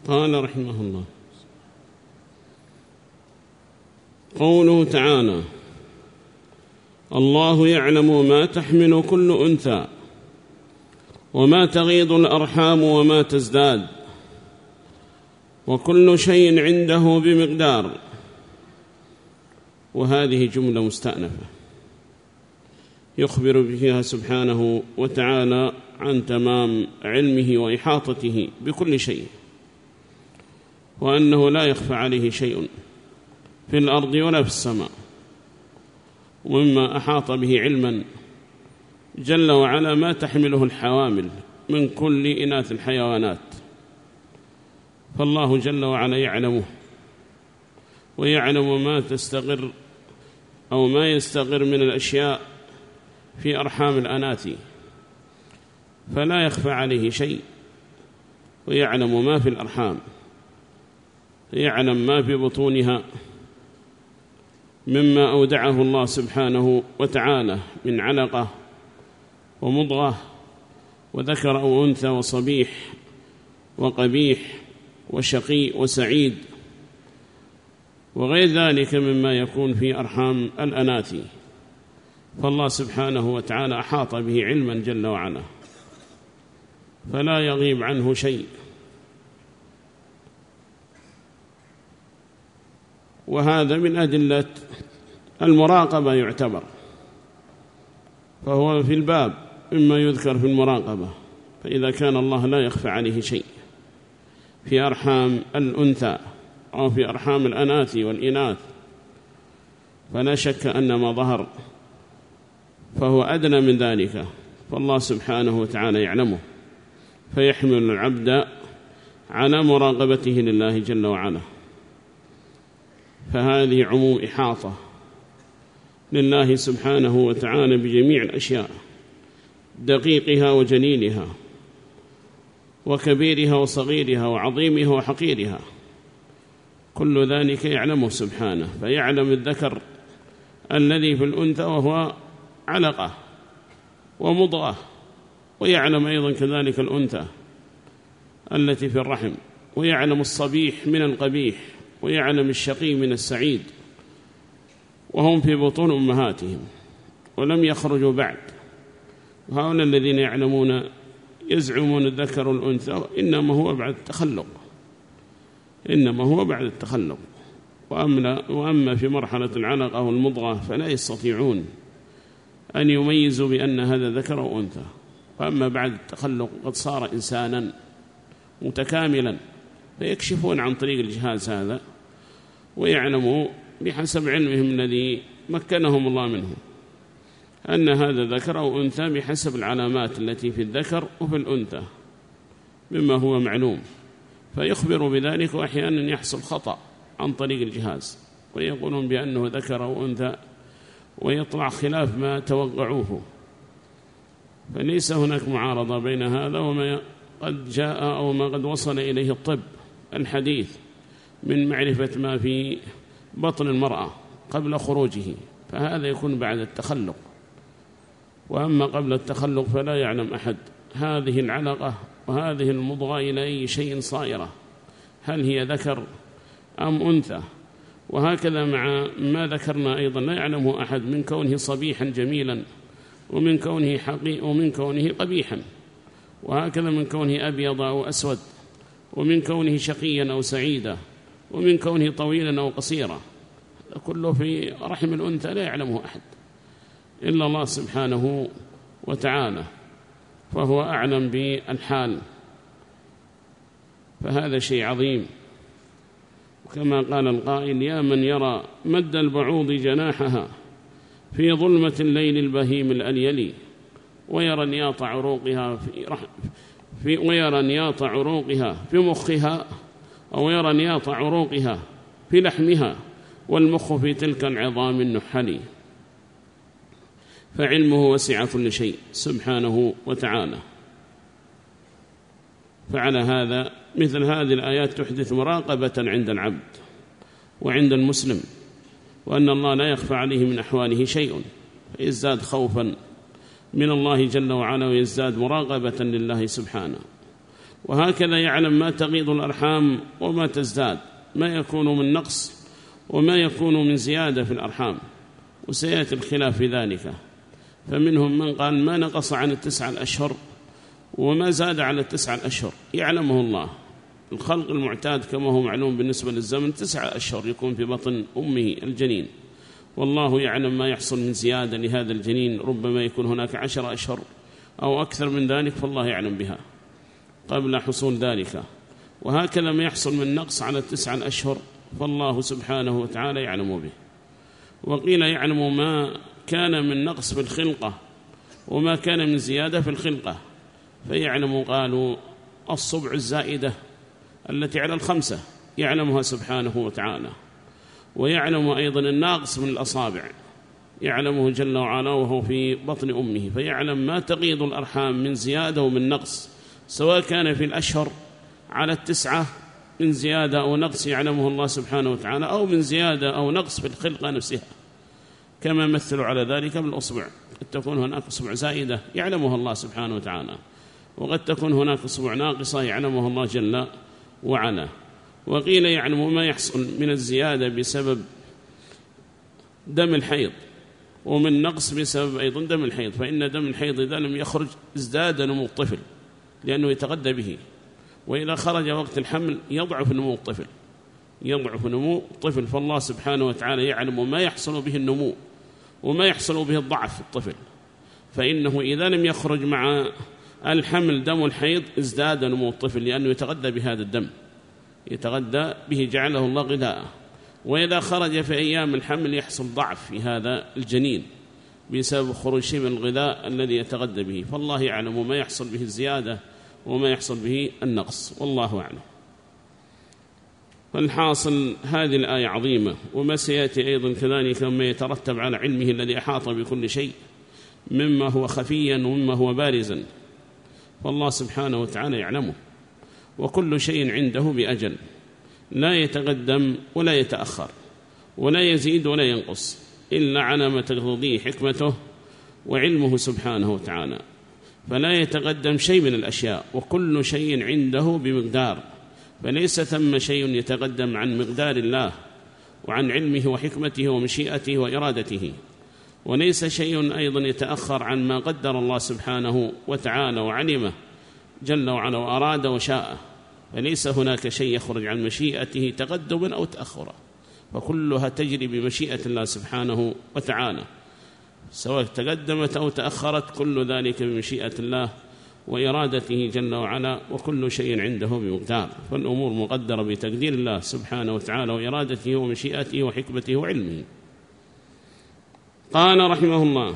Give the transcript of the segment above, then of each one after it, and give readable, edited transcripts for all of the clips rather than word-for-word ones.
قال رحمه الله: قوله تعالى: الله يعلم ما تحمل كل أنثى وما تغيض الأرحام وما تزداد وكل شيء عنده بمقدار. وهذه جملة مستأنفة يخبر بها سبحانه وتعالى عن تمام علمه وإحاطته بكل شيء، وأنه لا يخفى عليه شيء في الأرض ولا في السماء، ومما أحاط به علما جل وعلا ما تحمله الحوامل من كل إناث الحيوانات، فالله جل وعلا يعلمه ويعلم ما تستقر أو ما يستقر من الأشياء في أرحام الأناثي، فلا يخفى عليه شيء، ويعلم ما في الأرحام، يعلم ما في بطونها مما أودعه الله سبحانه وتعالى من علقة ومضغة وذكر أو أنثى وصبيح وقبيح وشقي وسعيد وغير ذلك مما يكون في أرحام الأناثي، فالله سبحانه وتعالى أحاط به علما جل وعلا، فلا يغيب عنه شيء. وهذا من أدلة المراقبة يعتبر، فهو في الباب مما يذكر في المراقبة، فإذا كان الله لا يخفى عليه شيء في أرحام الأنثى أو في أرحام الأناثي والإناث، فلا شك أن ما ظهر فهو أدنى من ذلك، فالله سبحانه وتعالى يعلمه، فيحمل العبد على مراقبته لله جل وعلا. فهذه عموم إحاطة لله سبحانه وتعالى بجميع الأشياء، دقيقها وجليلها وكبيرها وصغيرها وعظيمها وحقيرها، كل ذلك يعلمه سبحانه، فيعلم الذكر الذي في الأنثى وهو علقة ومضغة، ويعلم أيضا كذلك الأنثى التي في الرحم، ويعلم الصبيح من القبيح، ويعلم الشقي من السعيد، وهم في بطون أمهاتهم ولم يخرجوا بعد. وهؤلاء الذين يعلمون يزعمون الذكر والأنثى إنما هو بعد التخلق، إنما هو بعد التخلق. وأما في مرحلة العلقة والمضغة فلا يستطيعون أن يميزوا بأن هذا ذكر أو أنثى، وأما بعد التخلق قد صار إنسانا متكاملا، فيكشفون عن طريق الجهاز هذا ويعلموا بحسب علمهم الذي مكنهم الله منه أن هذا ذكر أو أنثى بحسب العلامات التي في الذكر وفي الأنثى مما هو معلوم، فيخبر بذلك، وأحيانا يحصل خطأ عن طريق الجهاز ويقولون بأنه ذكر أو أنثى ويطلع خلاف ما توقعوه، فليس هناك معارضة بين هذا وما قد جاء أو ما قد وصل إليه الطب الحديث من معرفة ما في بطن المرأة قبل خروجه، فهذا يكون بعد التخلق. وأما قبل التخلق فلا يعلم أحد هذه العلقة وهذه المضغة إلى أي شيء صائرة، هل هي ذكر أم أنثى. وهكذا مع ما ذكرنا أيضا لا يعلمه أحد من كونه صبيحا جميلا، ومن كونه حقيق، ومن كونه قبيحا، وهكذا من كونه أبيض أو أسود، ومن كونه شقيا أو سعيدا، ومن كونه طويلا أو قصيرا، كله في رحم الأنثى لا يعلمه أحد إلا الله سبحانه وتعالى، فهو أعلم بالحال، فهذا شيء عظيم. وكما قال القائل: يا من يرى مد البعوض جناحها في ظلمة الليل البهيم الأليلي، ويرى نياط عروقها ويرى نياط عروقها في مخها، أو يرى نياط عروقها في لحمها، والمخ في تلك العظام النحلي، فعلمه وسع كل شيء سبحانه وتعالى. فعلى هذا مثل هذه الآيات تحدث مراقبة عند العبد وعند المسلم، وأن الله لا يخفى عليه من أحواله شيء، فيزداد خوفا من الله جل وعلا، ويزداد مراقبة لله سبحانه. وهكذا يعلم ما تغيض الأرحام وما تزداد، ما يكون من نقص وما يكون من زيادة في الأرحام، وسيأتي الخلاف في ذلك. فمنهم من قال ما نقص عن 9 أشهر وما زاد على 9 أشهر يعلمه الله. الخلق المعتاد كما هو معلوم بالنسبة للزمن 9 أشهر يكون في بطن أمه الجنين، والله يعلم ما يحصل من زيادة لهذا الجنين، ربما يكون هناك 10 أشهر أو أكثر من ذلك، فالله يعلم بها قبل حصول ذلك. وهكذا ما يحصل من نقص على 9 أشهر فالله سبحانه وتعالى يعلم به. وقيل يعلم ما كان من نقص في الخلقة وما كان من زيادة في الخلقة، فيعلم قالوا الصبع الزائدة التي على 5 يعلمها سبحانه وتعالى، ويعلم أيضا الناقص من الأصابع يعلمه جل وعلا وهو في بطن أمه، فيعلم ما تغيض الأرحام من زيادة ومن نقص، سواء كان في الأشهر على 9 من زيادة أو نقص يعلمه الله سبحانه وتعالى، أو من زيادة أو نقص في الخلقة نفسها، كما مثلوا على ذلك بالأصبع، قد تكون هناك أصبع زائدة يعلمها الله سبحانه وتعالى، وقد تكون هناك أصبع ناقصة يعلمها الله جل وعلا. وقيل يعلم ما يحصل من الزيادة بسبب دم الحيض، ومن نقص بسبب أيضا دم الحيض، فإن دم الحيض إذا لم يخرج ازداد نمو الطفل لأنه يتغذى به، وإذا خرج وقت الحمل يضعف نمو الطفل، يضعف نمو الطفل. فالله سبحانه وتعالى يعلم ما يحصل به النمو وما يحصل به الضعف في الطفل، فإنه إذا لم يخرج مع الحمل دم الحيض ازداد نمو الطفل لأنه يتغذى بهذا الدم، يتغذى به جعله الله غذاءه. وإذا خرج في أيام الحمل يحصل ضعف في هذا الجنين بسبب خروج شيء من الغذاء الذي يتغذى به، فالله يعلم ما يحصل به الزيادة وما يحصل به النقص، والله أعلم. فالحاصل هذه الآية عظيمة، وما سيأتي أيضا كذلك ما يترتب على علمه الذي أحاط بكل شيء مما هو خفيا ومما هو بارزا، فالله سبحانه وتعالى يعلمه، وكل شيء عنده بأجل لا يتقدم ولا يتأخر ولا يزيد ولا ينقص إلا على ما تقتضيه حكمته وعلمه سبحانه وتعالى، فلا يتقدم شيء من الأشياء، وكل شيء عنده بمقدار، فليس ثم شيء يتقدم عن مقدار الله وعن علمه وحكمته ومشيئته وإرادته، وليس شيء أيضا يتأخر عن ما قدر الله سبحانه وتعالى وعلمه جل وعلا وأراد وشاء، فليس هناك شيء يخرج عن مشيئته تقدما أو تأخرا، فكلها تجري بمشيئة الله سبحانه وتعالى، سواء تقدمت أو تأخرت كل ذلك بمشيئة الله وإرادته جل وعلا، وكل شيء عنده بمقدار، فالأمور مقدرة بتقدير الله سبحانه وتعالى وإرادته ومشيئته وحكمته وعلمه. قال رحمه الله: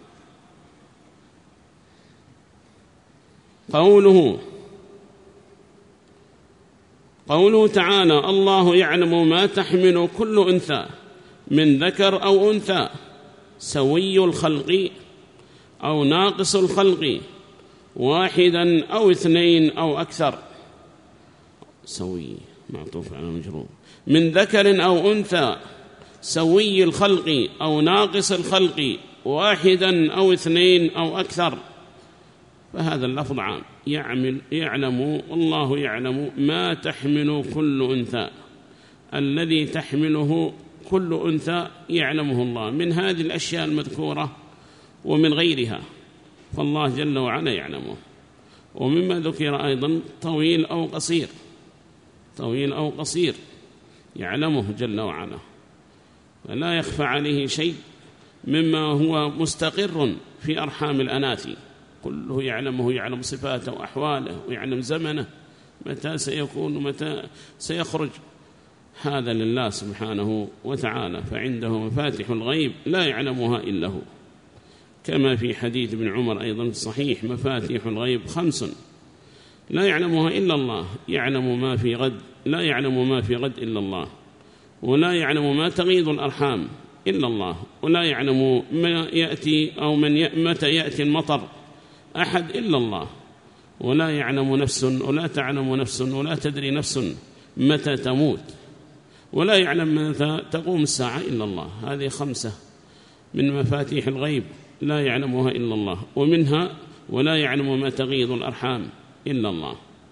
قوله تعالى: الله يعلم ما تحمل كل أنثى من ذكر أو أنثى، سوي الخلق أو ناقص الخلق، واحدا أو اثنين أو أكثر. سوي معطوف على مجرور، من ذكر أو أنثى، سوي الخلق أو ناقص الخلق، واحدا أو اثنين أو أكثر. فهذا اللفظ عام، يعلم الله يعلم ما تحمل كل أنثى، الذي تحمله كل أنثى يعلمه الله من هذه الأشياء المذكورة ومن غيرها، فالله جل وعلا يعلمه. ومما ذكر أيضا طويل أو قصير، طويل أو قصير يعلمه جل وعلا، فلا يخفى عليه شيء مما هو مستقر في أرحام الأناثي، كله يعلمه، يعلم صفاته وأحواله ويعلم زمنه متى سيكون ومتى سيخرج، هذا لله سبحانه وتعالى، فعنده مفاتح الغيب لا يعلمها إلا هو، كما في حديث ابن عمر أيضا في الصحيح: مفاتيح الغيب 5 لا يعلمها إلا الله، يعلم ما في غد، لا يعلم ما في غد إلا الله، ولا يعلم ما تغيض الأرحام إلا الله، ولا يعلم ما يأتي أو متى يأتي المطر أحد إلا الله، ولا يعلم نفس ولا تعلم نفس ولا تدري نفس متى تموت، ولا يعلم متى تقوم الساعة إلا الله. هذه 5 من مفاتيح الغيب لا يعلمها إلا الله، ومنها: ولا يعلم ما تغيض الأرحام إلا الله.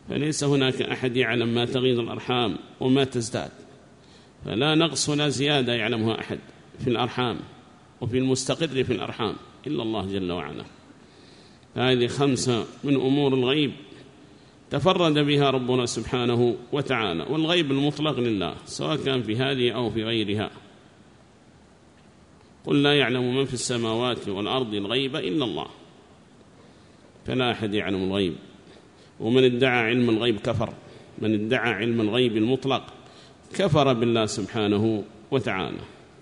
فليس هناك أحد يعلم ما تغيض الأرحام وما تزداد، فلا نقص ولا زيادة يعلمها أحد في الأرحام وفي المستقر في الأرحام إلا الله جل وعلا. هذه 5 من أمور الغيب تفرد بها ربنا سبحانه وتعالى، والغيب المطلق لله سواء كان في هذه أو في غيرها. قل لا يعلم من في السماوات والأرض الغيب إلا الله، فلا أحد يعلم الغيب. ومن ادعى علم الغيب كفر، من ادعى علم الغيب المطلق كفر بالله سبحانه وتعالى.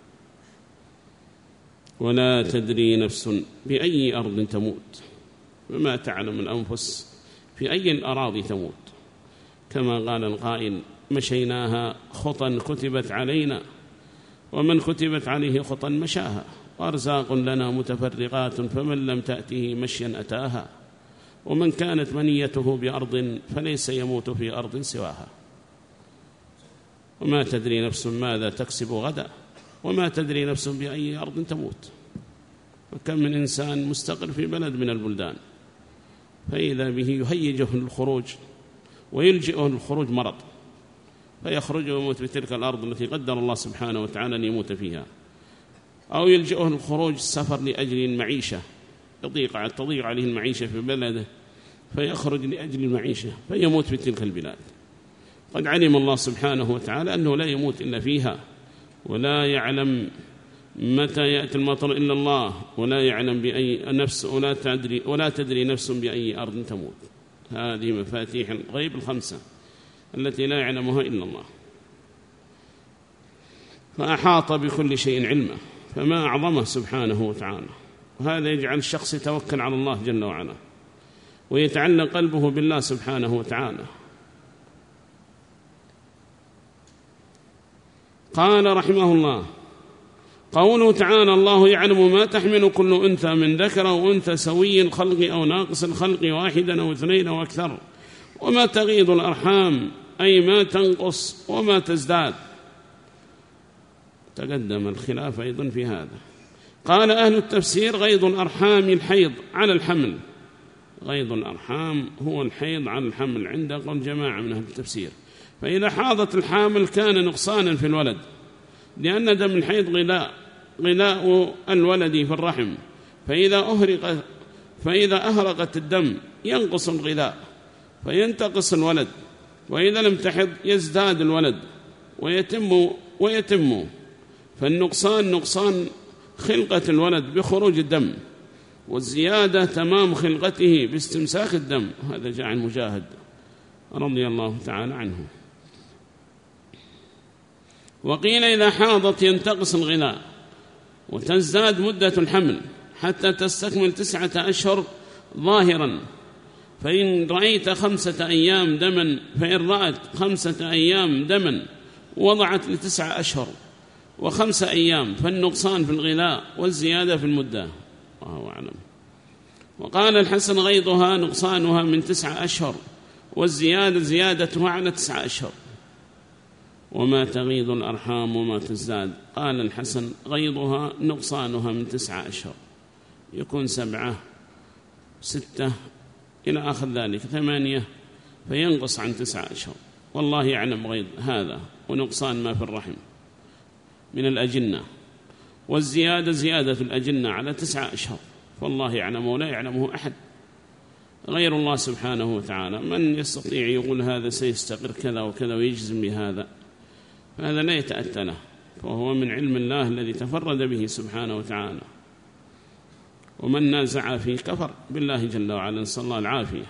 ولا تدري نفس بأي أرض تموت، وما تعلم الأنفس في أي الأراضي تموت، كما قال القائل مشيناها خطا كتبت علينا، ومن كتبت عليه خطا مشاها، وأرزاق لنا متفرقات فمن لم تأته مشيا أتاها، ومن كانت منيته بأرض فليس يموت في أرض سواها. وما تدري نفس ماذا تكسب غدا، وما تدري نفس بأي أرض تموت. وكم من إنسان مستقر في بلد من البلدان فإذا به يهيجه الخروج ويلجئه الخروج مرض، فيخرج ويموت في تلك الأرض التي قدر الله سبحانه وتعالى أن يموت فيها، أو يلجئه الخروج السفر لأجل المعيشة، تضيق عليه المعيشة في بلده فيخرج لأجل المعيشة فيموت في تلك البلاد. قد علم الله سبحانه وتعالى أنه لا يموت إلا فيها، ولا يعلم متى يأتي المطر إلا الله، ولا يعلم بأي نفس، ولا تدري نفس بأي أرض تموت. هذه مفاتيح الغيب 5 التي لا يعلمها إلا الله، فأحاط بكل شيء علمه، فما أعظمه سبحانه وتعالى. وهذا يجعل الشخص يتوكل على الله جل وعلا ويتعلق قلبه بالله سبحانه وتعالى. قال رحمه الله قوله تعالى الله يعلم ما تحمل كل أنثى من ذكر أو أنثى سوي الخلق أو ناقص الخلق واحدا أو 2 أو أكثر، وما تغيض الأرحام أي ما تنقص وما تزداد. تقدم الخلاف أيضا في هذا. قال أهل التفسير غيض الأرحام الحيض على الحمل، غيض الأرحام هو الحيض على الحمل عند قول جماعة من أهل التفسير. فإذا حاضت الحامل كان نقصانا في الولد، لأن دم الحيض غذاء الولد في الرحم، فإذا أهرقت الدم ينقص الغذاء فينتقص الولد، وإذا لم تحض يزداد الولد ويتم. فالنقصان نقصان خلقة الولد بخروج الدم، والزيادة تمام خلقته باستمساك الدم. هذا جاء عن مجاهد رضي الله تعالى عنه. وقيل إذا حاضت ينتقص الغذاء وتزداد مدة الحمل حتى تستكمل 9 أشهر ظاهرا، فإن رأيت 5 أيام دما، فإن رأت 5 أيام دما وضعت ل9 أشهر و5 أيام، فالنقصان في الغذاء والزيادة في المدة، الله أعلم. وقال الحسن غيضها نقصانها من 9 أشهر، والزيادة زيادتها على 9 أشهر. وما تغيض الأرحام وما تزداد، قال الحسن غيضها نقصانها من 9 أشهر، يكون 7 6 إلى آخر ذلك 8، فينقص عن 9 أشهر. والله يعلم غيض هذا ونقصان ما في الرحم من الأجنة، والزيادة زيادة الأجنة على 9 أشهر، فالله يعلم ولا يعلمه أحد غير الله سبحانه وتعالى. من يستطيع يقول هذا سيستقر كذا وكذا ويجزم بهذا، فهذا لا يتأتى له، فهو من علم الله الذي تفرد به سبحانه وتعالى. ومن نازع فيه كفر بالله جل وعلا، نسأل الله العافية.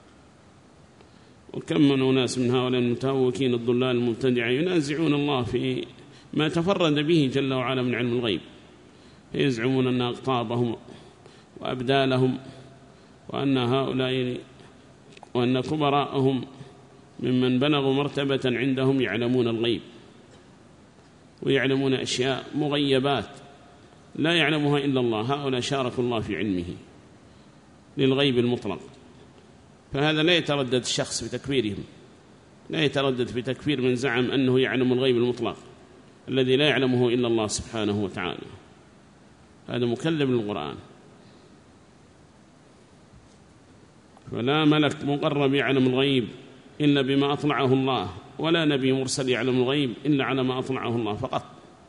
وكم من أناس من هؤلاء المتهوكين الضلال المبتدعين ينازعون الله في ما تفرد به جل وعلا من علم الغيب، فيزعمون أن أقطابهم وأبدالهم وأن هؤلاء وأن كبراءهم ممن بلغوا مرتبة عندهم يعلمون الغيب ويعلمون أشياء مغيبات لا يعلمها إلا الله. هؤلاء شاركوا الله في علمه للغيب المطلق، فهذا لا يتردد الشخص بتكفيرهم، لا يتردد في تكفير من زعم أنه يعلم الغيب المطلق الذي لا يعلمه إلا الله سبحانه وتعالى، هذا مكذب للقرآن. فلا ملك مقرب يعلم الغيب إلا بما أطلعه الله، ولا نبي مرسل يعلم الغيب إلا على ما أطلعه الله فقط.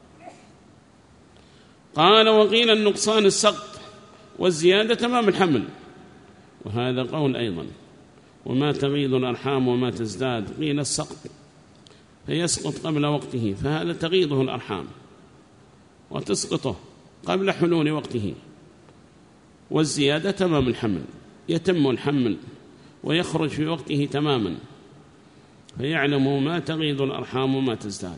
قال وقيل النقصان السقط والزيادة تمام الحمل، وهذا قول أيضا. وما تغيض الأرحام وما تزداد، قيل السقط فيسقط قبل وقته، فهذا تغيضه الأرحام وتسقطه قبل حلول وقته. والزيادة تمام الحمل، يتم الحمل ويخرج في وقته تماما، فيعلم ما تغيض الأرحام وما تزداد.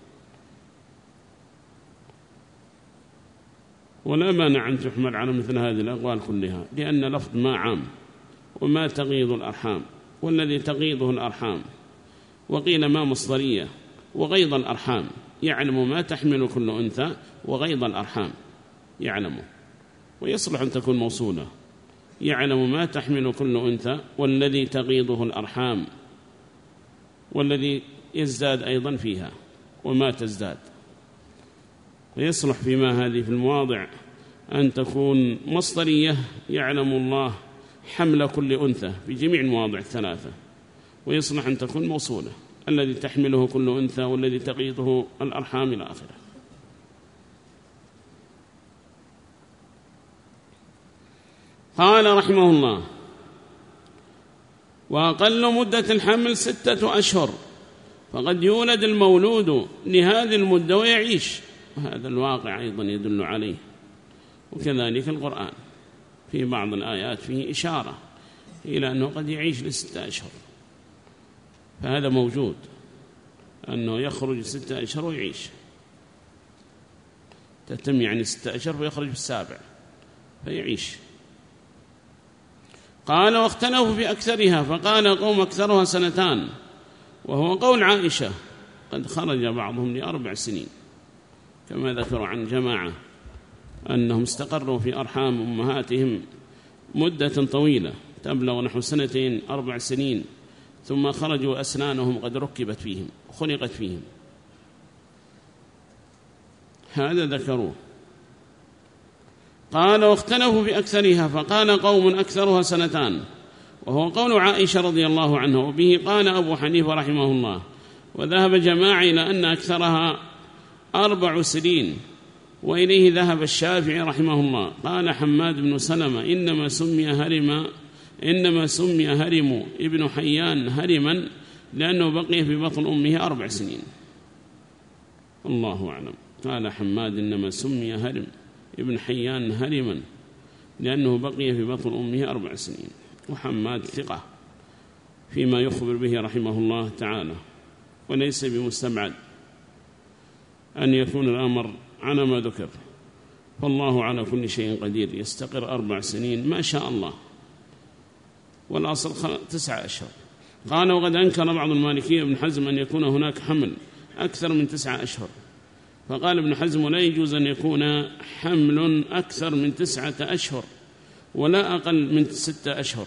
ولا مانع أن تحمل على مثل هذه الأقوال كلها، لأن لفظ ما عام، وما تغيض الأرحام والذي تغيضه الأرحام. وقيل ما مصدرية، وغيض الأرحام يعلم ما تحمل كل أنثى، وغيض الأرحام يعلمه، ويصلح أن تكون موصولة، يعلم ما تحمل كل أنثى والذي تغيضه الأرحام، والذي يزداد أيضا فيها وما تزداد. ويصلح فيما هذه في المواضع أن تكون مصدرية، يعلم الله حمل كل أنثى في جميع المواضع الثلاثة. ويصلح أن تكون موصولة، الذي تحمله كل أنثى والذي تغيضه الأرحام إلى آخره. قال رحمه الله وأقل مدة الحمل 6 أشهر، فقد يولد المولود لهذه المدة ويعيش، وهذا الواقع أيضا يدل عليه. وكذلك القرآن في بعض الآيات فيه إشارة إلى أنه قد يعيش ل6 أشهر، فهذا موجود، أنه يخرج 6 أشهر ويعيش، تتم يعني 6 أشهر ويخرج في 7 فيعيش. قال واختلفوا في أكثرها، فقال قوم أكثرها 2 وهو قول عائشة، قد خرج بعضهم ل4 سنين كما ذكروا عن جماعة أنهم استقروا في أرحام أمهاتهم مدة طويلة تبلغ نحو 2 4 سنين، ثم خرجوا أسنانهم قد ركبت فيهم خلقت فيهم، هذا ذكروه. قال واختلفوا في أكثرها، فقال قوم أكثرها 2 وهو قول عائشة رضي الله عنها، وبه قال أبو حنيفة رحمه الله. وذهب جماعة إلى أن أكثرها 4 سنين، وإليه ذهب الشافعي رحمه الله. قال حماد بن سلمة إنما سمي هرم ابن حيان هرما لأنه بقي في بطن أمه 4 سنين. الله أعلم. قال حماد إنما سمي هرم ابن حيان هرما لأنه بقي في بطن أمه 4 سنين. وحماد ثقة فيما يخبر به رحمه الله تعالى، وليس بمستبعد أن يكون الأمر على ما ذكر، فالله على كل شيء قدير. يستقر 4 سنين ما شاء الله، والأصل 9 أشهر. قال وقد أنكر بعض المالكية ابن حزم أن يكون هناك حمل أكثر من 9 أشهر، فقال ابن حزم لا يجوز أن يكون حمل أكثر من 9 أشهر ولا أقل من 6 أشهر.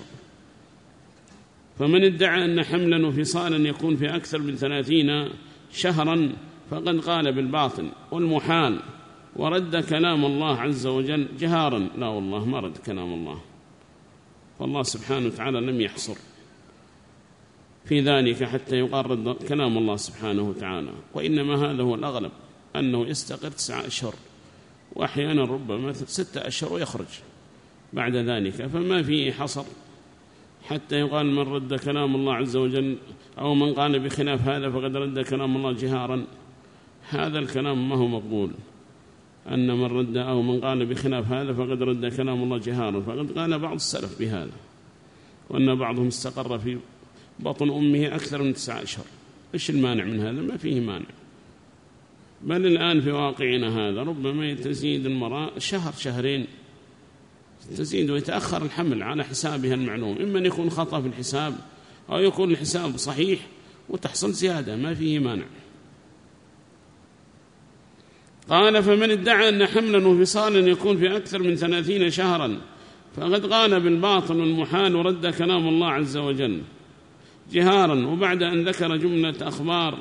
فمن ادعى أن حملا وفصالا يكون في أكثر من 30 شهرا فقد قال بالباطل والمحال، ورد كلام الله عز وجل جهارا. لا والله ما رد كلام الله، فالله سبحانه وتعالى لم يحصر في ذلك حتى يقال رد كلام الله سبحانه وتعالى، وإنما هذا هو الأغلب أنه يستقر 9 أشهر، وأحيانا ربما 6 أشهر ويخرج بعد ذلك، فما فيه حصر حتى يقال من رد كلام الله عز وجل أو من قال بخلاف هذا فقد رد كلام الله جهارا. هذا الكلام ما هو مقبول، أن من رد أو من قال بخلاف هذا فقد رد كلام الله جهارا. فقد قال بعض السلف بهذا، وأن بعضهم استقر في بطن أمه أكثر من 9 أشهر. إيش المانع من هذا؟ ما فيه مانع، بل الآن في واقعنا هذا ربما تزيد المرأة 1 2 تزيد ويتأخر الحمل على حسابها المعلوم، إما أن يكون خطأ في الحساب أو يكون الحساب صحيح وتحصل زيادة، ما فيه مانع. قال فمن ادعى أن حملا وفصالا يكون في أكثر من 30 شهرا فقد قال بالباطل والمحال ورد كلام الله عز وجل جهارا. وبعد أن ذكر جملة أخبار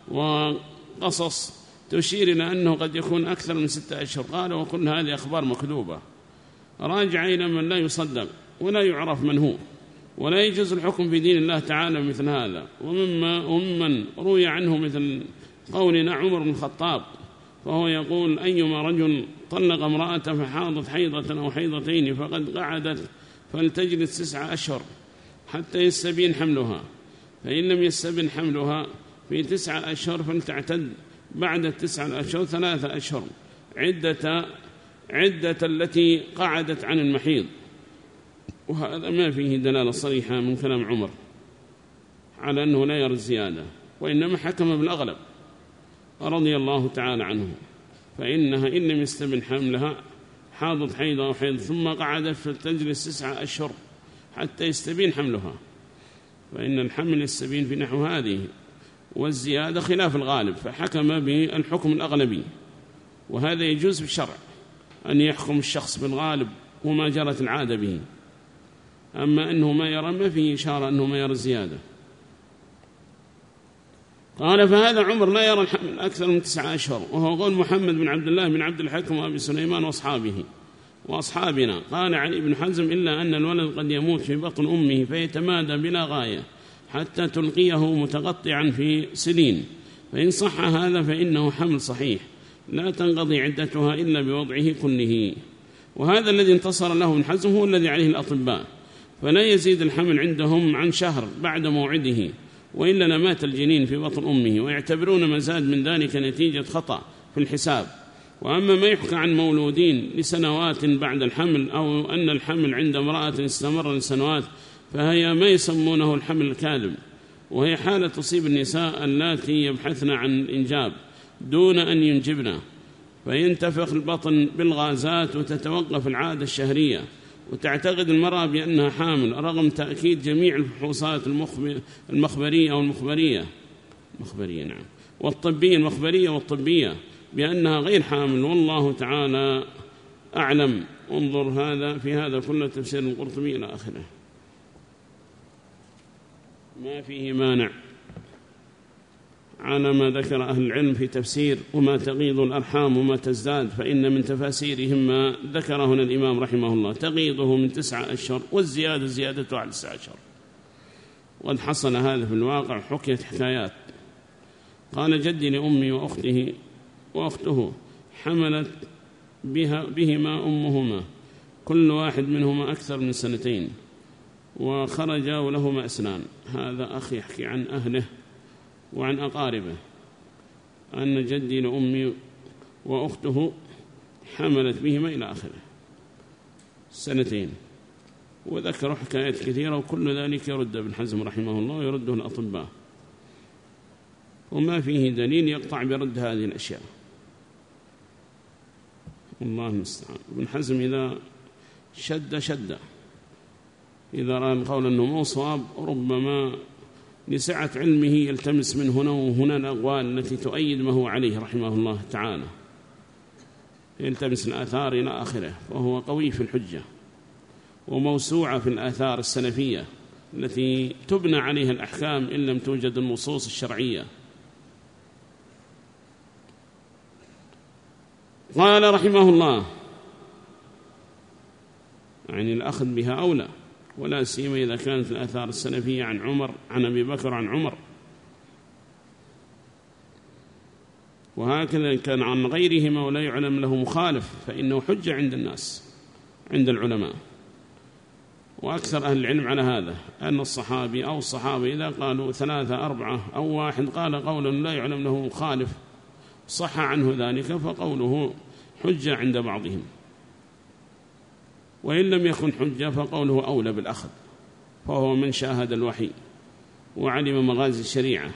وقصص تشير إلى أنه قد يكون أكثر من 6 أشهر، قال وكل هذه أخبار مكذوبة راجع إلى من لا يصدق ولا يعرف من هو، ولا يجوز الحكم في دين الله تعالى مثل هذا. وممن روي عنه مثل قولنا عمر بن الخطاب، فهو يقول أيما رجل طلق امرأة فحاضت حيضة أو حيضتين فقد قعدت فلتجلس 9 أشهر حتى يستبين حملها، فإن لم يستبين حملها في 9 أشهر فلتعتد بعد 9 أشهر 3 أشهر عدة التي قعدت عن المحيض. وهذا ما فيه دلالة صريحة من كلام عمر على أنه لا يرى الزيادة، وإنما حكم بالأغلب رضي الله تعالى عنه، فإنها إن لم يستبن حملها حاضت حيضة أو حيض ثم قعدت فتجلس 9 أشهر حتى يستبين حملها، فإن الحمل يستبين في نحو هذه، والزيادة خلاف الغالب، فحكم بالحكم الأغلبي. وهذا يجوز بالشرع أن يحكم الشخص بالغالب وما جرت العادة به، أما أنه ما يرى ما فيه إشارة أنه ما يرى الزيادة. قال فهذا عمر لا يرى الحمل أكثر من 9 أشهر، وهو قول محمد بن عبد الله بن عبد الحكم وأبي سليمان وأصحابنا. قال علي بن حزم إلا أن الولد قد يموت في بطن أمه فيتمادى بلا غاية حتى تلقيه متقطعا في سنين، فإن صح هذا فإنه حمل صحيح لا تنقضي عدتها إلا بوضعه كله. وهذا الذي انتصر له ابن حزم هو الذي عليه الأطباء، فلا يزيد الحمل عندهم عن شهر بعد موعده، وإلا لمات الجنين في بطن أمه، ويعتبرون ما زاد من ذلك نتيجة خطأ في الحساب. وأما ما يحكى عن مولودين لسنوات بعد الحمل، أو أن الحمل عند امرأة استمر لسنوات، فهي ما يسمونه الحمل الكاذب، وهي حالة تصيب النساء اللاتي يبحثن عن الإنجاب دون أن ينجبن، فينتفخ البطن بالغازات وتتوقف العادة الشهرية، وتعتقد المرأة بأنها حامل رغم تأكيد جميع الفحوصات المخبرية أو المخبرية والطبية بأنها غير حامل، والله تعالى أعلم. انظر هذا في هذا كله تفسير القرطبي إلى آخره. ما فيه مانع على ما ذكر أهل العلم في تفسير وما تغيض الأرحام وما تزداد، فإن من تفاسيرهم ما ذكر هنا الإمام رحمه الله تغيضه من 9 أشهر والزيادة زيادته على 9 أشهر. وقد حصل هذا في الواقع، حكيت حكايات. قال جدي لأمي وأخته حملت بهما أمهما كل واحد منهما أكثر من 2 سنين وخرجا ولهما أسنان. هذا أخي يحكي عن أهله وعن أقاربه أن جدي لأمي وأخته حملت بهما إلى آخره 2 سنين، وذكروا حكايات كثيرة، وكل ذلك يرد ابن حزم رحمه الله ويرده الأطباء، وما فيه دليل يقطع برد هذه الأشياء. الله المستعان. ابن حزم إذا شد إذا رأى القول أنه مو صواب ربما لسعة علمه يلتمس من هنا وهنا الأقوال التي تؤيد ما هو عليه رحمه الله تعالى، يلتمس الآثار إلى آخره، وهو قوي في الحجة وموسوعة في الآثار السلفية التي تبنى عليها الأحكام إن لم توجد النصوص الشرعية. قال رحمه الله يعني الأخذ بها أولى، ولا سيما إذا كانت الآثار السلفية عن عمر عن أبي بكر عن عمر، وهكذا كان عن غيرهما ولا يعلم له مخالف فإنه حجة عند الناس عند العلماء. وأكثر أهل العلم على هذا، أن الصحابي أو الصحابة إذا قالوا 3 4 أو واحد قال قولا لا يعلم له مخالف صح عنه ذلك فقوله حجة عند بعضهم، وإن لم يكن حجة فقوله أولى بالأخذ، فهو من شاهد الوحي وعلم مغازي الشريعة،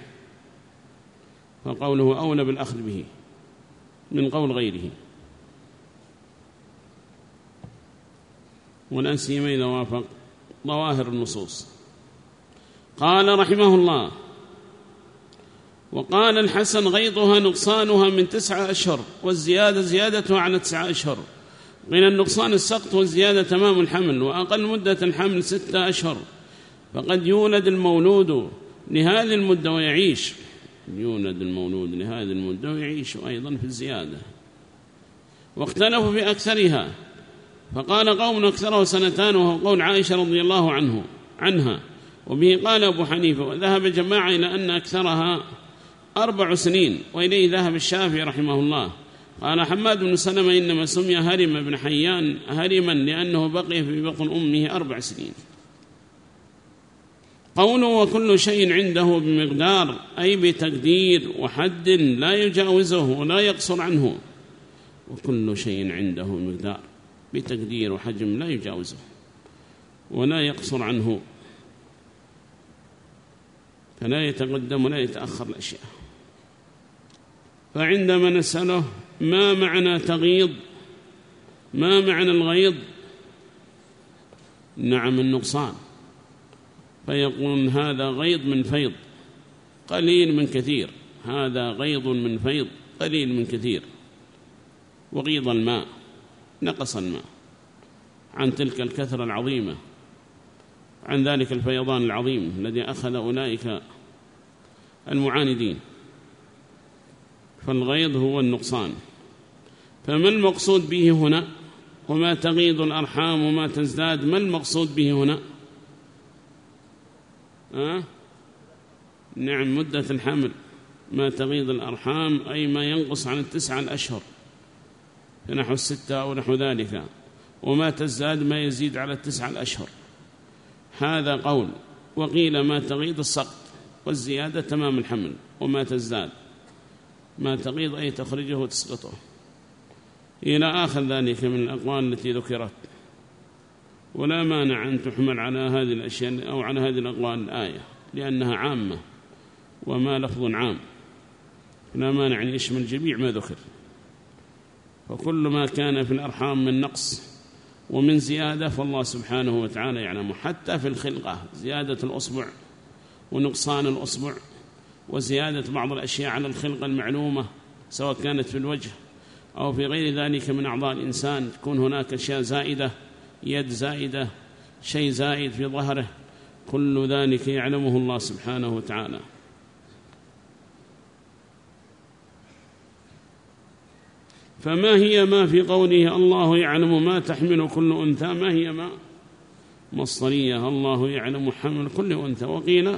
فقوله أولى بالأخذ به من قول غيره، ولا سيما إذا وافق ظواهر النصوص. قال رحمه الله: وقال الحسن: غيضها نقصانها من 9 أشهر والزيادة زيادتها على 9 أشهر، من النقصان السقط والزيادة تمام الحمل، وأقل مدة الحمل 6 أشهر، فقد يولد المولود لهذه المدة ويعيش، يولد المولود لهذه المدة ويعيش أيضا في الزيادة. واختلفوا في أكثرها، فقال قوم أكثره 2 سنين، وهو قول عائشة رضي الله عنها. وبه قال أبو حنيفة، وذهب جماعة إلى أن أكثرها 4 سنين، وإليه ذهب الشافعي رحمه الله. قال حماد بن سلمة إنما سمي هرم بن حيان هرما لأنه بقي في بطن أمه 4 سنين. قوله وكل شيء عنده بمقدار أي بتقدير وحد لا يجاوزه ولا يقصر عنه. وكل شيء عنده بمقدار بتقدير وحجم لا يجاوزه ولا يقصر عنه، فلا يتقدم ولا يتأخر الأشياء. فعندما نسأله ما معنى تغيض، ما معنى الغيض، نعم النقصان، فيقول هذا غيض من فيض قليل من كثير، هذا غيض من فيض قليل من كثير. وغيض الماء نقص الماء عن تلك الكثرة العظيمة، عن ذلك الفيضان العظيم الذي أخذ أولئك المعاندين. فالغيض هو النقصان. فما المقصود به هنا؟ وما تغيض الأرحام وما تزداد، ما المقصود به هنا؟ نعم مدة الحمل. ما تغيض الأرحام أي ما ينقص عن 9 الأشهر نحو 6 أو نحو ذلك، وما تزداد ما يزيد على 9 الأشهر. هذا قول. وقيل ما تغيض السقط والزيادة تمام الحمل، وما تزداد ما تغيض أي تخرجه وتسقطه، إلى آخر ذلك من الأقوال التي ذكرت. ولا مانع أن تحمل على هذه الأشياء أو على هذه الأقوال الآية لأنها عامة وما لفظ عام، لا مانع أن يشمل جميع ما ذكر. فكل ما كان في الأرحام من نقص ومن زيادة فالله سبحانه وتعالى يعلمه، حتى في الخلقة زيادة الأصبع ونقصان الأصبع وزيادة بعض الأشياء على الخلقة المعلومة سواء كانت في الوجه أو في غير ذلك من أعضاء الإنسان، تكون هناك أشياء زائدة، يد زائدة، شيء زائد في ظهره، كل ذلك يعلمه الله سبحانه وتعالى. فما هي ما في قوله الله يعلم ما تحمل كل أنثى؟ ما هي ما مصدرية، الله يعلم حمل كل أنثى. وقيل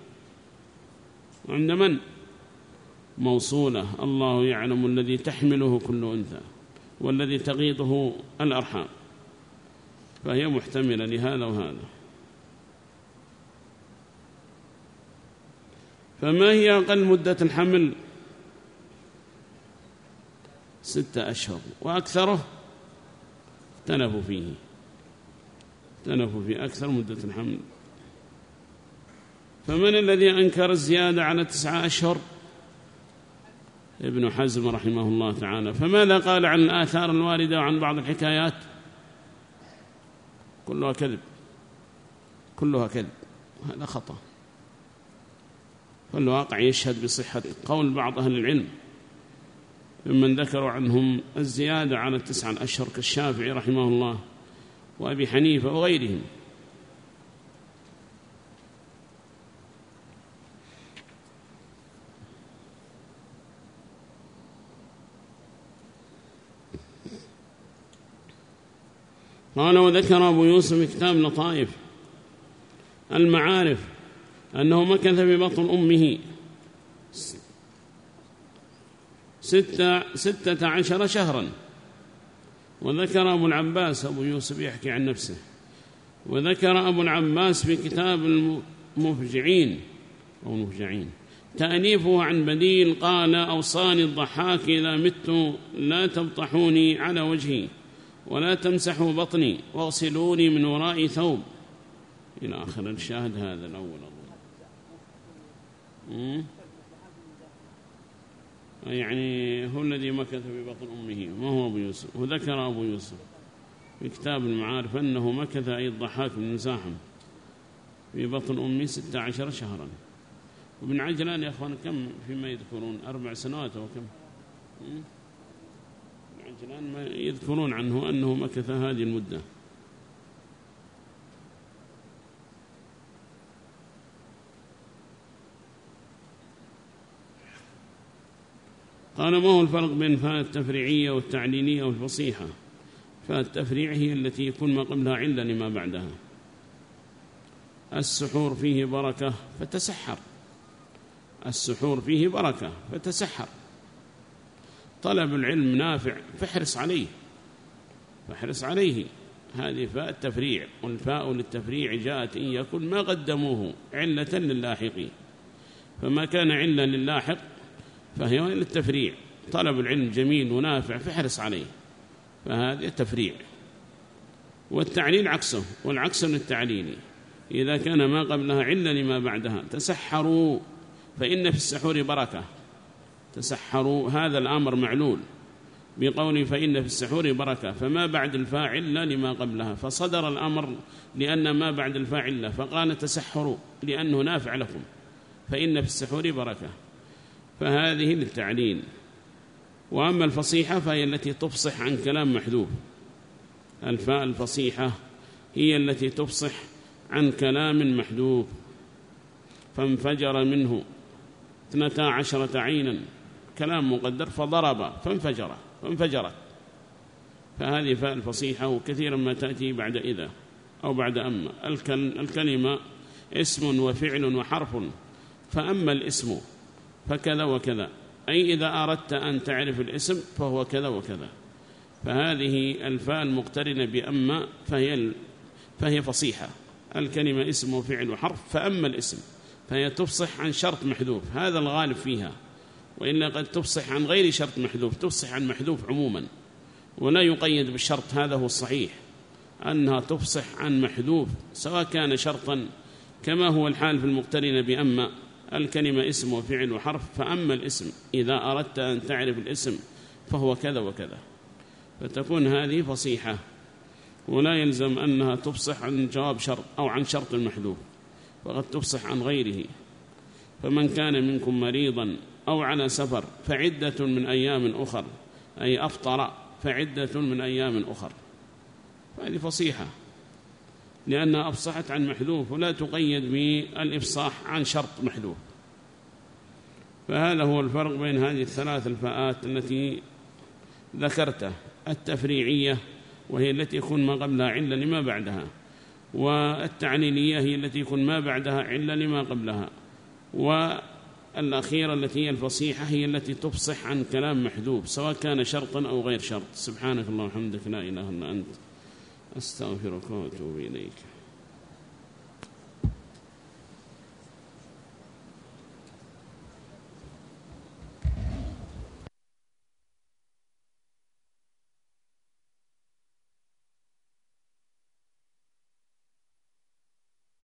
عند من؟ موصولة، الله يعلم الذي تحمله كل أنثى والذي تغيضه الأرحام، فهي محتملة لهذا وهذا. فما هي أقل مدة الحمل؟ 6 أشهر، وأكثره اختلفوا في أكثر مدة الحمل. فمن الذي أنكر الزيادة على 9 أشهر؟ ابن حزم رحمه الله تعالى. فماذا قال عن الآثار الواردة وعن بعض الحكايات؟ كلها كذب، كلها كذب، هذا خطأ. فالواقع يشهد بصحة قول بعض أهل العلم ممن ذكروا عنهم الزيادة على 9 أشهر كالشافعي رحمه الله وأبي حنيفة وغيرهم. قال وذكر أبو يوسف في كتاب لطائف المعارف أنه مكث في بطن أمه 16 شهرا. وذكر أبو العباس، أبو يوسف يحكي عن نفسه، وذكر أبو العباس في كتاب المفجعين أو المفجعين تأليفه عن بديل قال أوصاني الضحاك إذا مت لا تبطحوني على وجهي ولا تمسحوا بطني واغسلوني من وراء ثوب، إلى آخر الشاهد. هذا الأول يعني هو الذي مكث في بطن أمه، ما هو أبو يوسف. وذكر أبو يوسف في كتاب المعارف أنه مكث أي الضحاك بن مزاحم في بطن أمه 16 شهرا. وابن عجلان يا أخوان كم فيما يذكرون 4 سنوات أو كم؟ ابن عجلان ما يذكرون عنه أنه مكث هذه المدة. قال ما هو الفرق بين فاء التفريعية والتعليلية والفصيحة؟ فاء التفريع هي التي يكون ما قبلها علة لما بعدها، السحور فيه بركة فتسحر، السحور فيه بركة فتسحر. طلب العلم نافع فاحرص عليه، فاحرص عليه. هذه فاء التفريع، والفاء للتفريع جاءت إن يكن ما قدموه علة للاحق، فما كان علة للاحق فهي للتفريع. طلب العلم جميل ونافع فاحرص عليه، فهذا التفريع. والتعليل عكسه، والعكس للتعليل إذا كان ما قبلها علة لما بعدها. تسحروا فإن في السحور بركة، تسحروا هذا الأمر معلول بقول فإن في السحور بركة، فما بعد الفاعل لما قبلها، فصدر الأمر لأن ما بعد الفاعل، فقال تسحروا لأنه نافع لكم، فإن في السحور بركة، فهذه للتعليل. وأما الفصيحة فهي التي تفصح عن كلام محذوف، الفاء الفصيحة هي التي تفصح عن كلام محذوف. فانفجر منه 12 عينا، كلام مقدر فضرب فانفجرت، فهذه فاء الفصيحة. وكثيرا ما تأتي بعد إذا أو بعد أما. الكلمة اسم وفعل وحرف، فأما الاسم فكذا وكذا، أي إذا أردت أن تعرف الاسم فهو كذا وكذا. فهذه الفاء المقترنة بأما فهي فصيحة. الكلمة اسم وفعل وحرف، فأما الاسم فهي تفصح عن شرط محذوف، هذا الغالب فيها، وإلا قد تفصح عن غير شرط محذوف، تفصح عن محذوف عموما ولا يقيد بالشرط. هذا هو الصحيح، أنها تفصح عن محذوف سواء كان شرطا، كما هو الحال في المقترنة بأما. الكلمة اسم وفعل وحرف، فأما الاسم إذا أردت أن تعرف الاسم فهو كذا وكذا، فتكون هذه فصيحة. ولا يلزم أنها تفصح عن جواب شرط أو عن شرط المحذوف، وقد تفصح عن غيره. فمن كان منكم مريضا أو على سفر فعدة من أيام أخر، أي أفطر فعدة من أيام أخر، فهذه فصيحة لأنها أفصحت عن محذوف، ولا تقيد بالإفصاح عن شرط محذوف. فهذا هو الفرق بين هذه الثلاث الفاءات التي ذكرته: التفريعية وهي التي يكون ما قبلها علة لما بعدها، والتعليلية هي التي يكون ما بعدها علة لما قبلها، والأخيرة التي هي الفصيحة هي التي تفصح عن كلام محذوف سواء كان شرطا أو غير شرط. سبحانك اللهم وبحمدك، لا إله إلا أنت، أستغفرك وأتوب إليك.